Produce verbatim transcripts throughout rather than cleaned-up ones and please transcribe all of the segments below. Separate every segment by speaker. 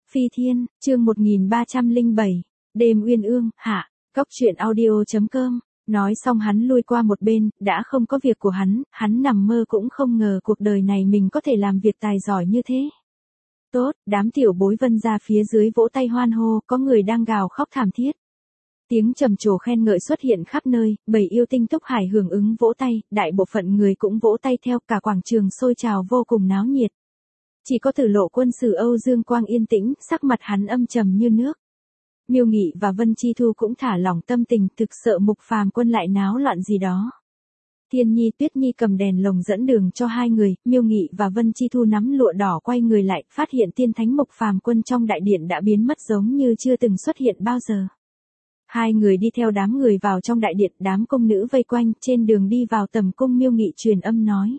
Speaker 1: Phi Thiên, chương một nghìn ba trăm lẻ bảy, đêm uyên ương, hạ, cốc truyện audio chấm com. Nói xong hắn lui qua một bên, đã không có việc của hắn, hắn nằm mơ cũng không ngờ cuộc đời này mình có thể làm việc tài giỏi như thế. Tốt, đám tiểu bối Vân ra phía dưới vỗ tay hoan hô, có người đang gào khóc thảm thiết. Tiếng trầm trồ khen ngợi xuất hiện khắp nơi, bầy yêu tinh túc hải hưởng ứng vỗ tay, đại bộ phận người cũng vỗ tay theo, cả quảng trường sôi trào vô cùng náo nhiệt. Chỉ có Tử Lộ quân sử Âu Dương Quang yên tĩnh, sắc mặt hắn âm trầm như nước. Miêu Nghị và Vân Chi Thu cũng thả lỏng tâm tình, thực sợ Mục Phàm Quân lại náo loạn gì đó. Thiên Nhi Tuyết Nhi cầm đèn lồng dẫn đường cho hai người, Miêu Nghị và Vân Chi Thu nắm lụa đỏ quay người lại, phát hiện tiên thánh Mục Phàm Quân trong đại điện đã biến mất giống như chưa từng xuất hiện bao giờ. Hai người đi theo đám người vào trong đại điện, đám công nữ vây quanh, trên đường đi vào tầm cung Miêu Nghị truyền âm nói.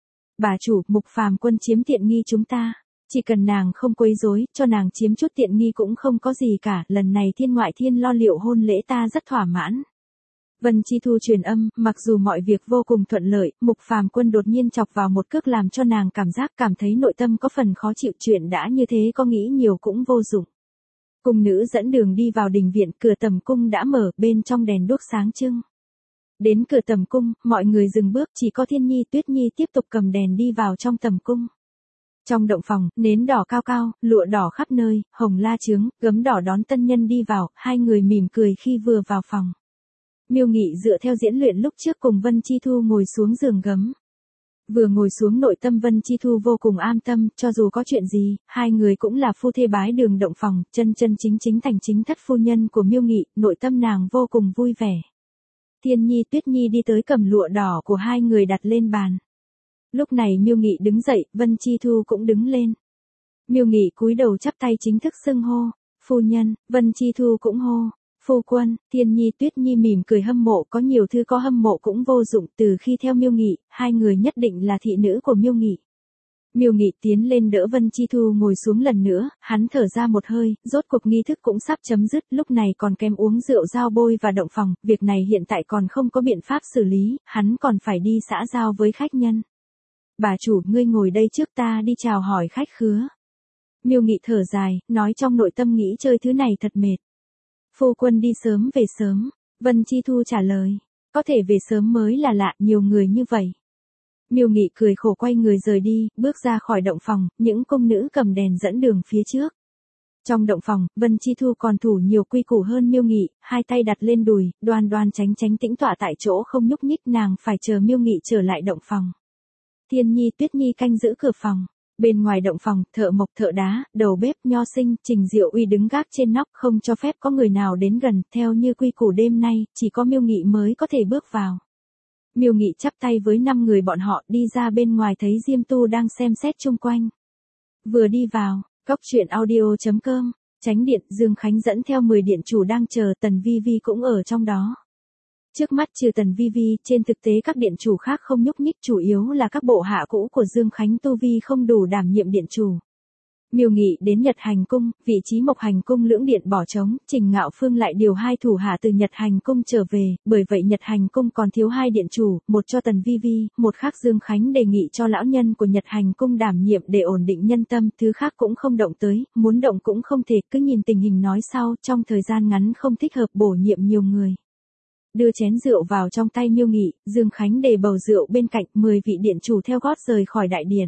Speaker 1: Bà chủ, Mục Phàm Quân chiếm tiện nghi chúng ta. Chỉ cần nàng không quấy rối, cho nàng chiếm chút tiện nghi cũng không có gì cả, lần này thiên ngoại thiên lo liệu hôn lễ ta rất thỏa mãn. Vân Chi Thu truyền âm, mặc dù mọi việc vô cùng thuận lợi, Mục Phàm Quân đột nhiên chọc vào một cước làm cho nàng cảm giác cảm thấy nội tâm có phần khó chịu, chuyện đã như thế có nghĩ nhiều cũng vô dụng. Cung nữ dẫn đường đi vào đình viện, cửa tầm cung đã mở, bên trong đèn đuốc sáng trưng. Đến cửa tầm cung, mọi người dừng bước, chỉ có Thiên Nhi Tuyết Nhi tiếp tục cầm đèn đi vào trong tầm cung. Trong động phòng, nến đỏ cao cao, lụa đỏ khắp nơi, hồng la chướng, gấm đỏ đón tân nhân đi vào, hai người mỉm cười khi vừa vào phòng. Miêu Nghị dựa theo diễn luyện lúc trước cùng Vân Chi Thu ngồi xuống giường gấm. Vừa ngồi xuống nội tâm Vân Chi Thu vô cùng an tâm, cho dù có chuyện gì, hai người cũng là phu thê bái đường động phòng, chân chân chính chính thành chính thất phu nhân của Miêu Nghị, nội tâm nàng vô cùng vui vẻ. Thiên Nhi Tuyết Nhi đi tới cầm lụa đỏ của hai người đặt lên bàn. Lúc này Miêu Nghị đứng dậy, Vân Chi Thu cũng đứng lên. Miêu Nghị cúi đầu chắp tay chính thức xưng hô, phu nhân, Vân Chi Thu cũng hô, phu quân. Thiên Nhi Tuyết Nhi mỉm cười hâm mộ, có nhiều thứ có hâm mộ cũng vô dụng, từ khi theo Miêu Nghị, hai người nhất định là thị nữ của Miêu Nghị. Miêu Nghị tiến lên đỡ Vân Chi Thu ngồi xuống lần nữa, hắn thở ra một hơi, rốt cuộc nghi thức cũng sắp chấm dứt, lúc này còn kèm uống rượu giao bôi và động phòng, việc này hiện tại còn không có biện pháp xử lý, hắn còn phải đi xã giao với khách nhân. Bà chủ, ngươi ngồi đây trước, ta đi chào hỏi khách khứa. Miêu Nghị thở dài, nói trong nội tâm nghĩ chơi thứ này thật mệt. Phu quân đi sớm về sớm. Vân Chi Thu trả lời. Có thể về sớm mới là lạ, nhiều người như vậy. Miêu Nghị cười khổ quay người rời đi, bước ra khỏi động phòng, những công nữ cầm đèn dẫn đường phía trước. Trong động phòng, Vân Chi Thu còn thủ nhiều quy củ hơn Miêu Nghị, hai tay đặt lên đùi, đoan đoan chánh chánh tĩnh tọa tại chỗ không nhúc nhích, nàng phải chờ Miêu Nghị trở lại động phòng. Thiên Nhi Tuyết Nhi canh giữ cửa phòng. Bên ngoài động phòng, thợ mộc thợ đá, đầu bếp nho sinh, Trình Diệu Uy đứng gác trên nóc, không cho phép có người nào đến gần, theo như quy củ đêm nay, chỉ có Miêu Nghị mới có thể bước vào. Miêu Nghị chắp tay với năm người bọn họ, đi ra bên ngoài thấy Diêm Tu đang xem xét chung quanh. Vừa đi vào, cốc truyện audio chấm com, Chánh điện, Dương Khánh dẫn theo mười điện chủ đang chờ, Tần Vi Vi cũng ở trong đó. Trước mắt trừ Tần Vi Vi, trên thực tế các điện chủ khác không nhúc nhích, chủ yếu là các bộ hạ cũ của Dương Khánh tu vi không đủ đảm nhiệm điện chủ. Miêu Nghị đến Nhật Hành Cung, vị trí Mộc Hành Cung lưỡng điện bỏ trống, Trình Ngạo Phương lại điều hai thủ hạ từ Nhật Hành Cung trở về, bởi vậy Nhật Hành Cung còn thiếu hai điện chủ, một cho Tần Vi Vi, một khác Dương Khánh đề nghị cho lão nhân của Nhật Hành Cung đảm nhiệm để ổn định nhân tâm, thứ khác cũng không động tới, muốn động cũng không thể, cứ nhìn tình hình nói sau, trong thời gian ngắn không thích hợp bổ nhiệm nhiều người. Đưa chén rượu vào trong tay Miêu Nghị, Dương Khánh để bầu rượu bên cạnh, mười vị điện chủ theo gót rời khỏi đại điện.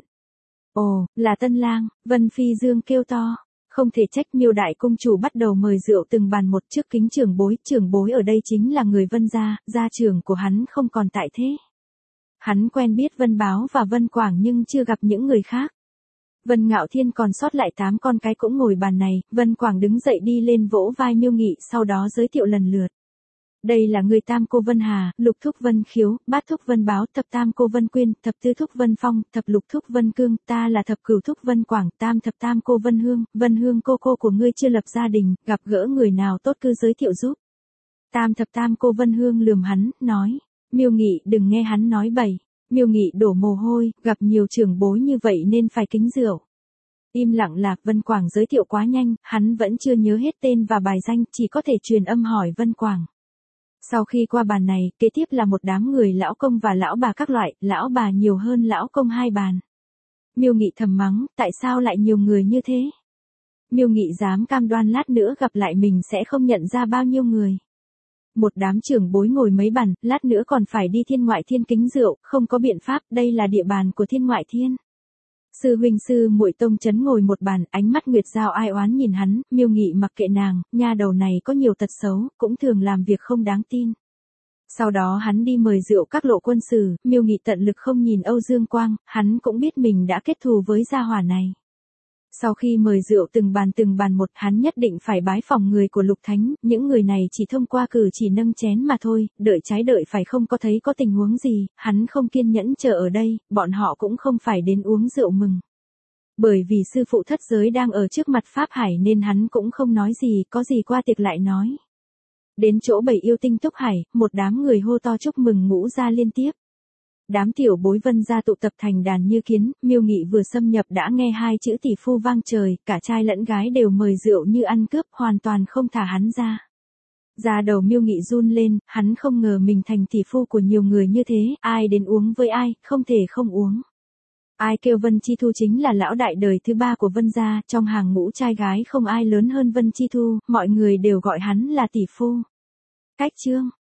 Speaker 1: Ồ, là tân lang, Vân Phi Dương kêu to, không thể trách. Miêu đại cung chủ bắt đầu mời rượu từng bàn một trước kính trưởng bối, trưởng bối ở đây chính là người Vân gia, gia trưởng của hắn không còn tại thế. Hắn quen biết Vân Báo và Vân Quảng nhưng chưa gặp những người khác. Vân Ngạo Thiên còn sót lại tám con cái cũng ngồi bàn này, Vân Quảng đứng dậy đi lên vỗ vai Miêu Nghị, sau đó giới thiệu lần lượt. Đây là người tam cô Vân Hà, lục thúc Vân Khiếu, bát thúc Vân Báo, thập tam cô Vân Quyên, thập tư thúc Vân Phong, thập lục thúc Vân Cương, ta là thập cửu thúc Vân Quảng, tam thập tam cô Vân Hương, Vân Hương cô cô của ngươi chưa lập gia đình, gặp gỡ người nào tốt cứ giới thiệu giúp. Tam thập tam cô Vân Hương lườm hắn, nói, Miêu Nghị đừng nghe hắn nói bậy. Miêu Nghị đổ mồ hôi, gặp nhiều trưởng bối như vậy nên phải kính rượu. Im lặng lạc, Vân Quảng giới thiệu quá nhanh, hắn vẫn chưa nhớ hết tên và bài danh, chỉ có thể truyền âm hỏi Vân Quảng. Sau khi qua bàn này, kế tiếp là một đám người lão công và lão bà các loại, lão bà nhiều hơn lão công hai bàn. Miêu Nghị thầm mắng, tại sao lại nhiều người như thế? Miêu Nghị dám cam đoan lát nữa gặp lại mình sẽ không nhận ra bao nhiêu người. Một đám trưởng bối ngồi mấy bàn, lát nữa còn phải đi Thiên Ngoại Thiên kính rượu, không có biện pháp, đây là địa bàn của Thiên Ngoại Thiên. Sư huynh sư muội Tông Chấn ngồi một bàn, ánh mắt Nguyệt Giao ai oán nhìn hắn, Miêu Nghị mặc kệ nàng, nha đầu này có nhiều tật xấu, cũng thường làm việc không đáng tin. Sau đó hắn đi mời rượu các lộ quân sử, Miêu Nghị tận lực không nhìn Âu Dương Quang, hắn cũng biết mình đã kết thù với gia hỏa này. Sau khi mời rượu từng bàn từng bàn một, hắn nhất định phải bái phỏng người của Lục Thánh, những người này chỉ thông qua cử chỉ nâng chén mà thôi, đợi trái đợi phải không có thấy có tình huống gì, hắn không kiên nhẫn chờ ở đây, bọn họ cũng không phải đến uống rượu mừng. Bởi vì sư phụ thất giới đang ở trước mặt Pháp Hải nên hắn cũng không nói gì, có gì qua tiệc lại nói. Đến chỗ bảy yêu tinh Túc Hải, một đám người hô to chúc mừng ngũ gia liên tiếp. Đám tiểu bối Vân gia tụ tập thành đàn như kiến, Miêu Nghị vừa xâm nhập đã nghe hai chữ tỷ phu vang trời, cả trai lẫn gái đều mời rượu như ăn cướp, hoàn toàn không thả hắn ra. Da đầu Miêu Nghị run lên, hắn không ngờ mình thành tỷ phu của nhiều người như thế, ai đến uống với ai, không thể không uống. Ai kêu Vân Chi Thu chính là lão đại đời thứ ba của Vân gia, trong hàng ngũ trai gái không ai lớn hơn Vân Chi Thu, mọi người đều gọi hắn là tỷ phu. Cách chương